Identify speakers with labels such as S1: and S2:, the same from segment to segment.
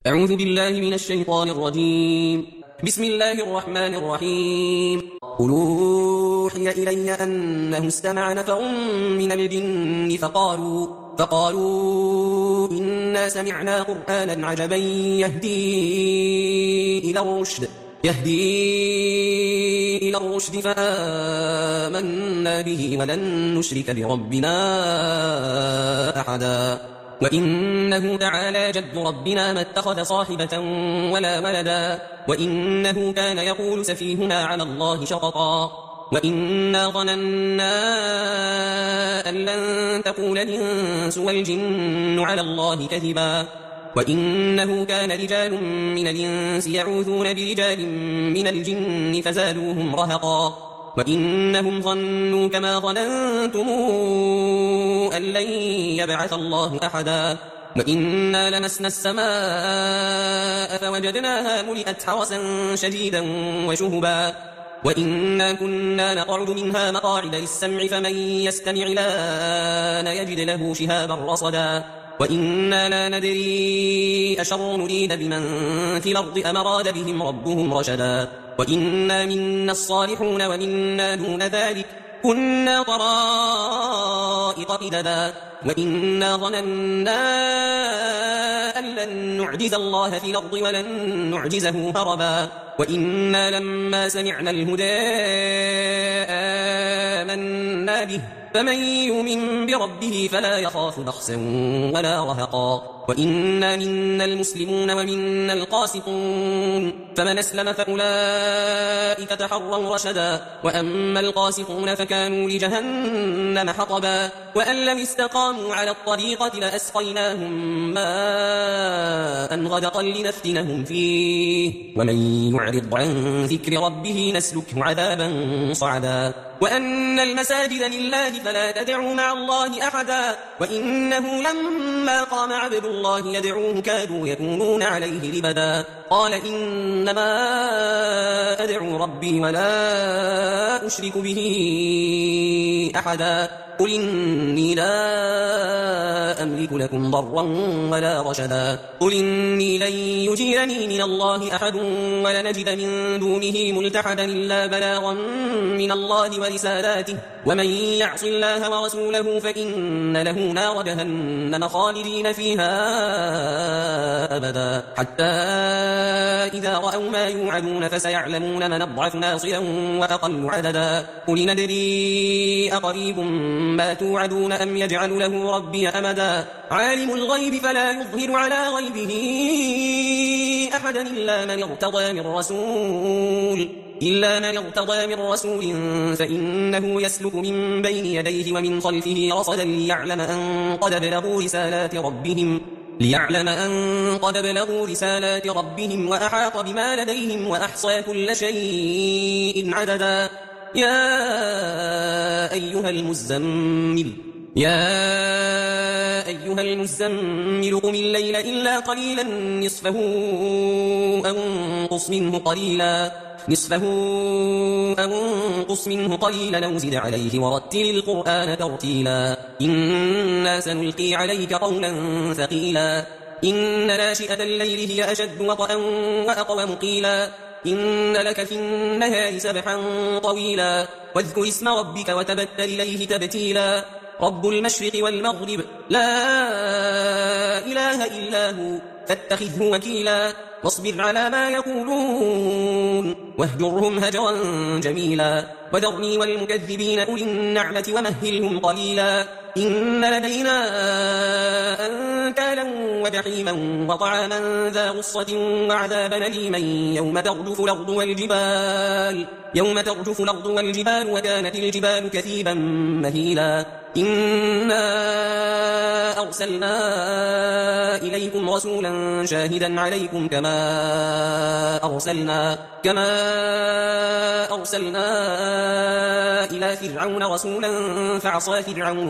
S1: أعوذ بالله من الشيطان الرجيم. بسم الله الرحمن الرحيم. قل أوحي إلي أنه استمع نفر من الجن فقالوا إنا سمعنا قرآنا عجبا يهدي إلى الرشد فآمنا به ولن نشرك بربنا أحدا وإنه تعالى جد ربنا ما اتخذ صاحبة ولا ولدا وإنه كان يقول سفيهنا على الله شططا وإنا ظننا أن لن تقول الإنس والجن على الله كذبا وإنه كان رجال من الإنس يعوذون برجال من الجن فزادوهم رهقا وإنهم ظنوا كما ظننتم أن لن يبعث الله أحدا وإنا لمسنا السماء فوجدناها ملئت حرسا شديدا وشهبا وإنا كنا نقعد منها مقاعد للسمع فمن يستمع الآن يجد له شهابا رصدا وإنا لا ندري أشر نريد بمن في الأرض أم أراد بهم ربهم رشدا وإنا منا الصالحون ومنا دون ذلك كنا طرائق قددا وإنا ظننا أن لن نعجز الله في الأرض ولن نعجزه هربا وإنا لما سمعنا الهدى آمنا به فمن يؤمن بربه فلا يخاف بخسا ولا رهقا وإنا منا المسلمون ومنا القاسطون فمن أسلم فأولئك تحروا رشدا وأما القاسطون فكانوا لجهنم حطبا وأن لم استقاموا على الطريقة لأسقيناهم ماء غدقا لنفتنهم فيه ومن يعرض عن ذكر ربه نسلكه عذابا صعدا وأن المساجد لله فلا تدعوا مع الله أحدا وإنه لما قام عبد الله يدعوه كادوا يكونون عليه لبدا قال إنما أدعو ربي ولا أشرك به أحدا قل إني لا أملك لكم ضرا ولا رشدا قل إني لن يجيرني من الله أحد ولنجد من دونه ملتحدا إلا بلاغا من الله ورسالاته ومن يعص الله ورسوله فإن له نار جهنم خالدين فيها أبدا حتى إذا رأوا ما يوعدون فسيعلمون من أضعف ناصرا وأقل عددا قل ندري أقريب ما توعدون أم يجعل له ربي أمدا عالم الغيب فلا يظهر على غيبه أحدا إلا من ارتضى من رسول فإنه يسلك من بين يديه ومن خلفه رصدا ليعلم أن قد بلغوا رسالات ربهم وأحاط بما لديهم وأحصى كل شيء عددا يا أيها المزمل قم الليل إلا قليلا نصفه أو انقص منه قليلا أو زد عليه ورتل القرآن ترتيلا إنا سنلقي عليك قولا ثقيلا إن ناشئة الليل هي أشد وطئا وأقوم قيلا إن لك في النهار سبحا طويلا واذكر اسم ربك وتبتل إليه تبتيلا رب المشرق والمغرب لا إله إلا هو فاتخذه وكيلا واصبر على ما يقولون واهجرهم هجرا جميلا وذرني والمكذبين أولي النعمة ومهلهم قليلا إن لدينا أنكالا وجحيما وطعاما ذا غصة وعذابا أليما يوم ترجف الأرض والجبال وكانت الجبال كثيبا مهيلا إنا أرسلنا إليكم رسولا شاهدا عليكم كما أرسلنا إلى فرعون رسولا فعصى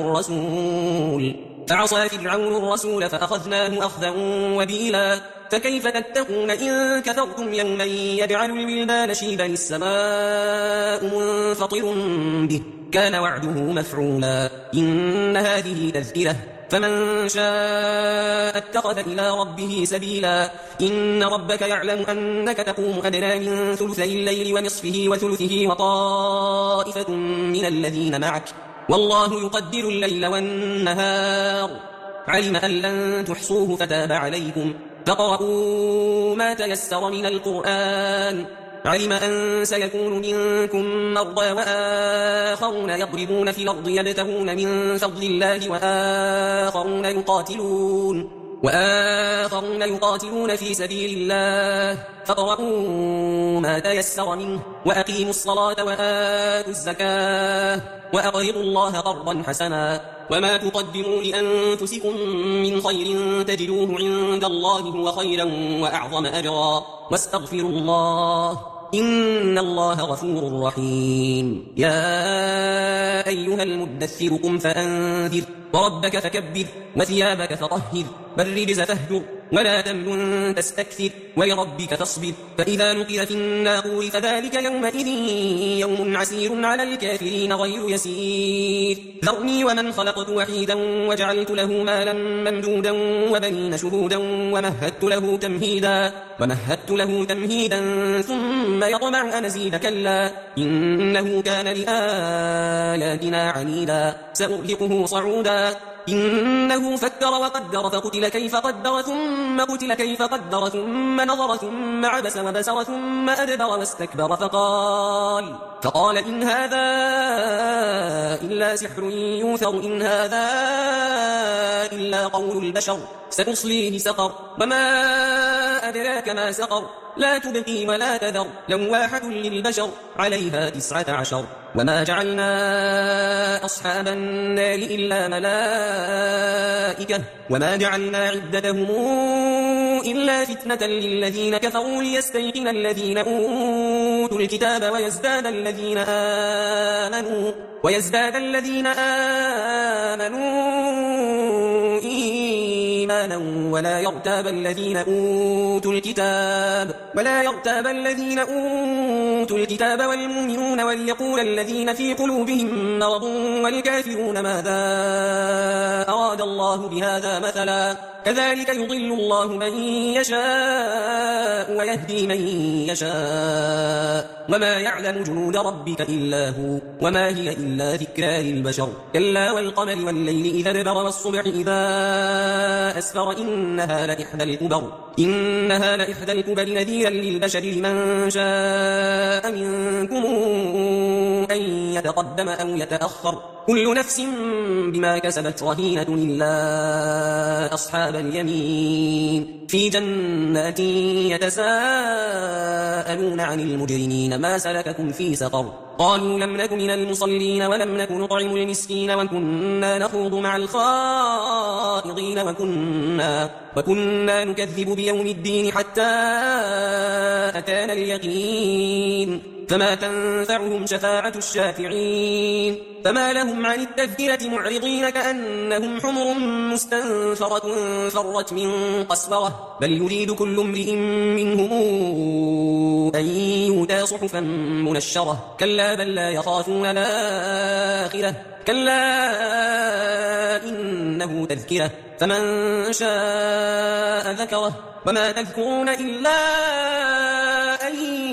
S1: فرعون الرسول فأخذناه أخذا وبيلا فكيف تتقون إن كفرتم يوما يجعل الولدان شيبا السماء منفطر به كان وعده مفعولا إن هذه تذكرة فمن شاء اتخذ إلى ربه سبيلا إن ربك يعلم أنك تقوم أدنى من ثلثي الليل ونصفه وثلثه وطائفة من الذين معك والله يقدر الليل والنهار علم أن لن تحصوه فتاب عليكم فاقرؤوا ما تيسر من القرآن علم أن سيكون منكم مرضى وآخرون يضربون في الأرض يبتغون من فضل الله وآخرون يقاتلون في سبيل الله فاقرؤوا ما تيسر منه وأقيموا الصلاة وآتوا الزكاة وأقرضوا الله قرضا حسنا وما تقدموا لأنفسكم من خير تجدوه عند الله هو خيرا وأعظم أجرا واستغفروا الله إن الله غفور رحيم يا أيها المدثر قم فأنذر وربك فكبر وثيابك فطهر والرجز فاهجر ولا تمنن تستكثر ولربك فاصبر فإذا نقر في الناقور فذلك يومئذ يوم عسير على الكافرين غير يسير ذرني ومن خلقت وحيدا وجعلت له مالا ممدودا وبنين شهودا ومهدت له تمهيدا ثم يطمع أن أزيد كلا إنه كان لآياتنا عنيدا سأرهقه صعودا إنه فكر وقدر فقتل كيف قدر ثم قتل كيف قدر ثم نظر ثم عبس وبسر ثم أدبر واستكبر فقال إن هذا إلا سحر يوثر إن هذا إلا قول البشر ستصليه سقر وما أدراك ما سقر لا تبقي ولا تذر لواحة للبشر عليها 19 وما جعلنا أصحاب النار إلا ملائكة وما جعلنا عدتهم إلا فتنة للذين كفروا ليستيقن الذين أوتوا الكتاب ويزداد الذين آمنوا إيمانا ولا يرتاب الذين أوتوا الكتاب والمؤمنون وليقول الذين في قلوبهم مرض والكافرون ماذا أراد الله بهذا مثلا كذلك يضل الله من يشاء ويهدي من يشاء وما يعلم جنود ربك إلا هو وما هي إلا ذكرى للبشر كلا والقمر والليل إذا ادبر والصبح إذا أسفر إنها لإحدى الكبر نذيرا للبشر لمن شاء منكم أن يتقدم أو يتأخر كل نفس بما كسبت رهينة إلا أصحاب اليمين في جنات يتساءلون عن المجرمين ما سلككم في سقر قالوا لم نك من المصلين ولم نك نطعم المسكين وكنا نخوض مع الخائضين وكنا نكذب بيوم الدين حتى أتانا اليقين فما تنفعهم شفاعة الشافعين فما لهم عن التذكرة معرضين كأنهم حمر مستنفرة فرت من قسورة بل يريد كل امرئ منهم أن يؤتى صحفا منشرة كلا بل لا يخافون الآخرة كلا إنه تذكرة فمن شاء ذكره وما تذكرون إلا أن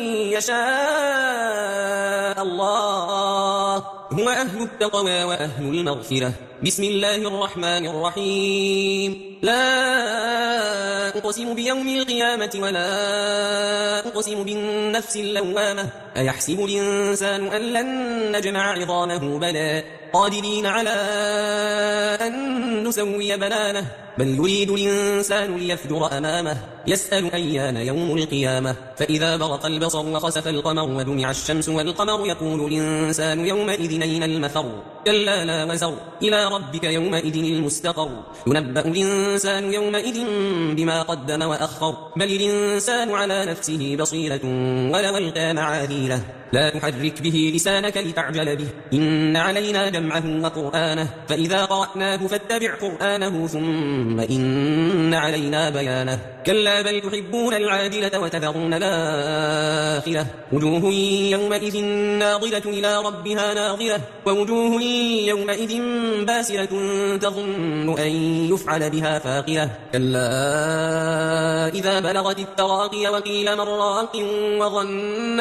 S1: يشاء الله هو أهل التقوى وأهل المغفرة بسم الله الرحمن الرحيم لا أقسم بيوم القيامة ولا أقسم بالنفس اللوامة أيحسب الإنسان أن لن نجمع عظامه بلى قادرين على أن نسوي بنانه بل يريد الإنسان ليفجر أمامه يسأل أيان يوم القيامة فإذا برق البصر وخسف القمر وجمع الشمس والقمر يقول الإنسان يومئذ أين المفر كلا لا وزر إلى ربك يومئذ المستقر ينبأ الإنسان يومئذ بما قدم وأخر بل الإنسان على نفسه بصيرة ولو ألقى معاذيره لا تحرك به لسانك لتعجل به إن علينا جمعه وقرآنه فإذا قرأناه فاتبع قرآنه ثم إن علينا بيانه كلا بل تحبون العاجلة وتذرون الآخرة وجوه يومئذ ناظرة إلى ربها ناظرة ووجوه يومئذ باسرة تظن أن يفعل بها فاقرة كلا إذا بلغت التراقي وقيل من راق وظن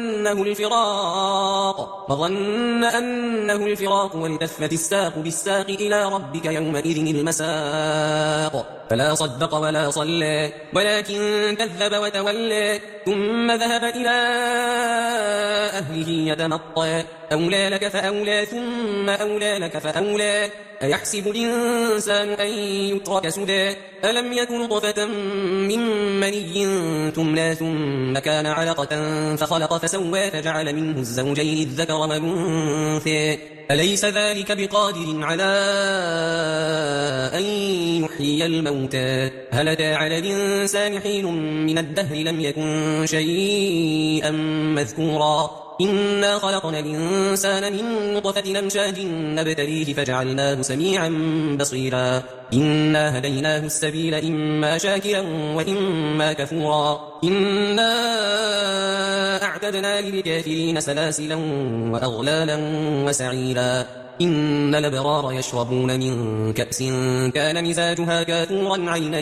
S1: أنه الفراق والتفت الساق بالساق إلى ربك يومئذ المساق فلا صدق ولا صلى ولكن كذب وتولى ثم ذهب إلى أهله يتمطى أولى لك فأولى ثم أولى لك فأولى أيحسب الإنسان أن يترك سدى ألم يكن نطفة من مني تمنى ثم كان علقة فخلق فسوى فجعل منه الزوجين الذكر والأنثى أليس ذلك بقادر على أن يحيي الموتى هل أتى على الإنسان حين من الدهر لم يكن شيئا مذكورا إنا خلقنا الإنسان من نطفة أمشاج نبتليه فجعلناه سميعا بصيرا إنا هديناه السبيل إما شاكرا وإما كفورا إنا أعتدنا للكافرين سلاسلا وأغلالا وسعيرا إن الأبرار يشربون من كأس كان مزاجها كافورا عينا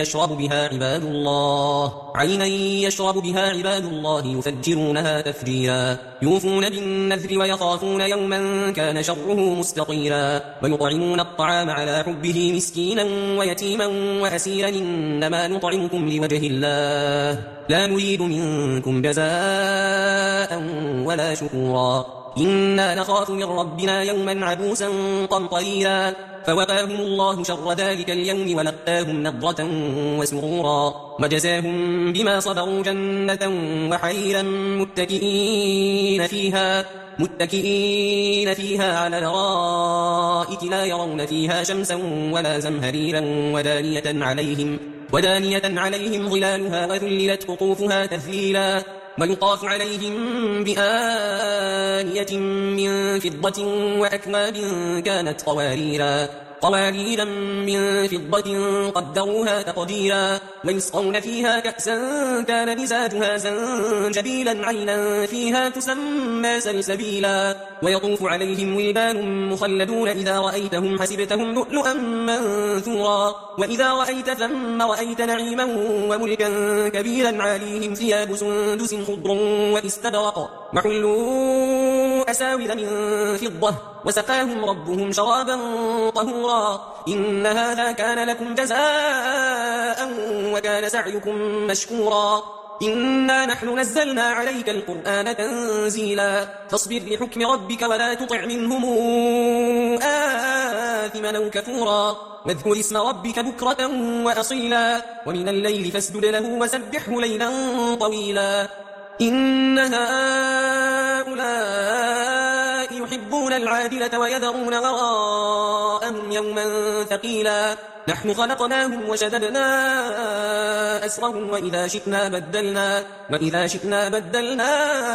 S1: يشرب بها عباد الله يفجرونها تفجيرا يوفون بالنذر ويخافون يوما كان شره مستطيرا ويطعمون الطعام على حبه مسكينا ويتيما وأسيرا إنما نطعمكم لوجه الله لا نريد منكم جزاء ولا شكورا إنا نخاف من ربنا يوما عبوسا قمطريرا فوقاهم الله شر ذلك اليوم ولقاهم نضرة وسرورا وجزاهم بما صبروا جنة وحريرا متكئين فيها على الأرائك لا يرون فيها شمسا ولا زمهريرا ودانية عليهم ظلالها وذللت قطوفها تذليلا ويطاف عليهم بآنية من فضة وأكواب كانت قواريرا من فضة قدروها تقديرا ويسقون فيها كأسا كان مزاجها زنجبيلا عينا فيها تسمى سلسبيلا ويطوف عليهم ولدان مخلدون إذا رأيتهم حسبتهم لؤلؤا منثورا وإذا رأيت ثم رأيت نعيما وملكا كبيرا عاليهم ثياب سندس خضر واستبرق وحلوا أساور من فضة وسقاهم ربهم شرابا طهورا إن هذا كان لكم جزاء وكان سعيكم مشكورا إنا نحن نزلنا عليك القرآن تنزيلا فاصبر لحكم ربك ولا تطع منهم آثما أو كفورا واذكر اسم ربك بكرة وأصيلا ومن الليل فاسجد له وسبحه ليلا طويلا إن هؤلاء يحبون العاجلة ويذرون وراءهم يوما ثقيلا نحن خلقناهم وشددنا أسرهم وإذا شئنا بدلنا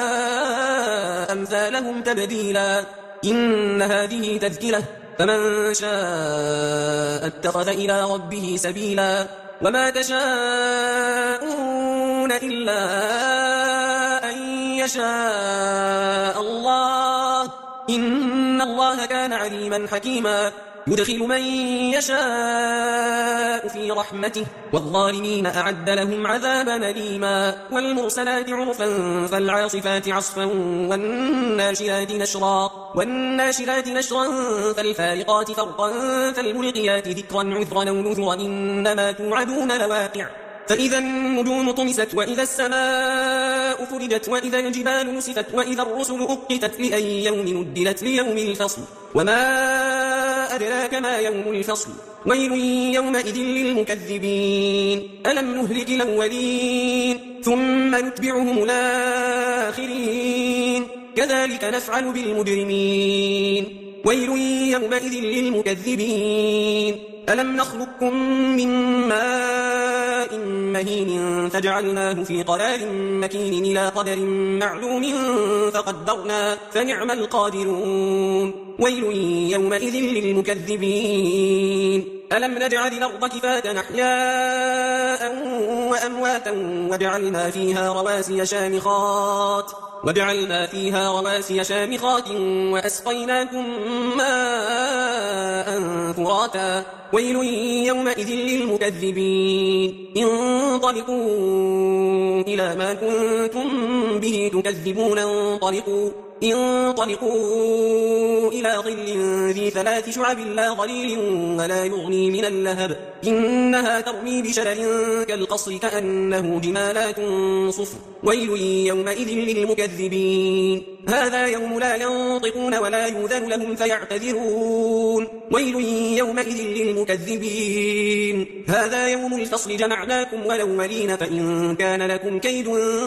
S1: أمثالهم تبديلا إن هذه تذكرة فمن شاء اتخذ إلى ربه سبيلا وما تشاءون إلا أن يشاء الله إن الله كان عليما حكيما يدخل من يشاء في رحمته والظالمين أعد لهم عذابا أليما والمرسلات عرفا فالعاصفات عصفا والناشرات نشرا فالفارقات فرقا فالملقيات ذكرا عذرا أو نذرا إنما توعدون لواقع فإذا النجوم طمست وإذا السماء فرجت وإذا الجبال نسفت وإذا الرسل أقتت لأي يوم ندلت ليوم الفصل وما أدراك ما يوم الفصل ويل يومئذ للمكذبين ألم نهلك الأولين ثم نتبعهم الآخرين كذلك نفعل بالمجرمين ويل يومئذ للمكذبين ألم نخلقكم من ماء مهين فجعلناه في قرار مكين إلى قدر معلوم فقدرنا فنعم القادرون ويل يومئذ للمكذبين ألم نجعل الأرض كفاة أحياء وأمواتا وجعلنا فيها رواسي شامخات وأسقيناكم ماء فراتا ويل يومئذ للمكذبين انطلقوا إلى ما كنتم به تكذبون انطلقوا إلى ظل ذي 3 شعب لا ظليل ولا يغني من اللهب إنها ترمي بشرر كالقصر كأنه جمالات صفر ويل يومئذ للمكذبين هذا يوم لا ينطقون ولا يؤذن لهم فيعتذرون ويل يومئذ للمكذبين هذا يوم الفصل جمعناكم والأولين فإن كان لكم كيد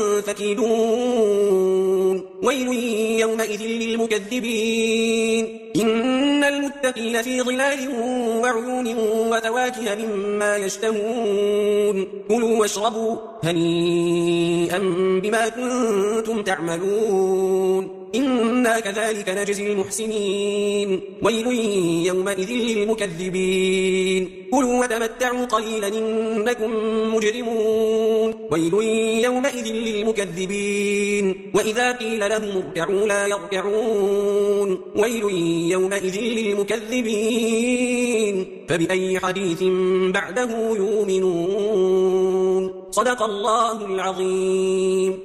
S1: فكيدون ويل يومئذ للمكذبين إن المتقين في ظلال وعيون وفواكه مما يشتهون كلوا واشربوا هنيئا بما كنتم تعملون إنا كذلك نجزي المحسنين ويل يومئذ للمكذبين كلوا وتمتعوا قليلا إنكم مجرمون ويل يومئذ للمكذبين وإذا قيل لهم اركعوا لا يركعون ويل يومئذ للمكذبين فبأي حديث بعده يؤمنون صدق الله العظيم.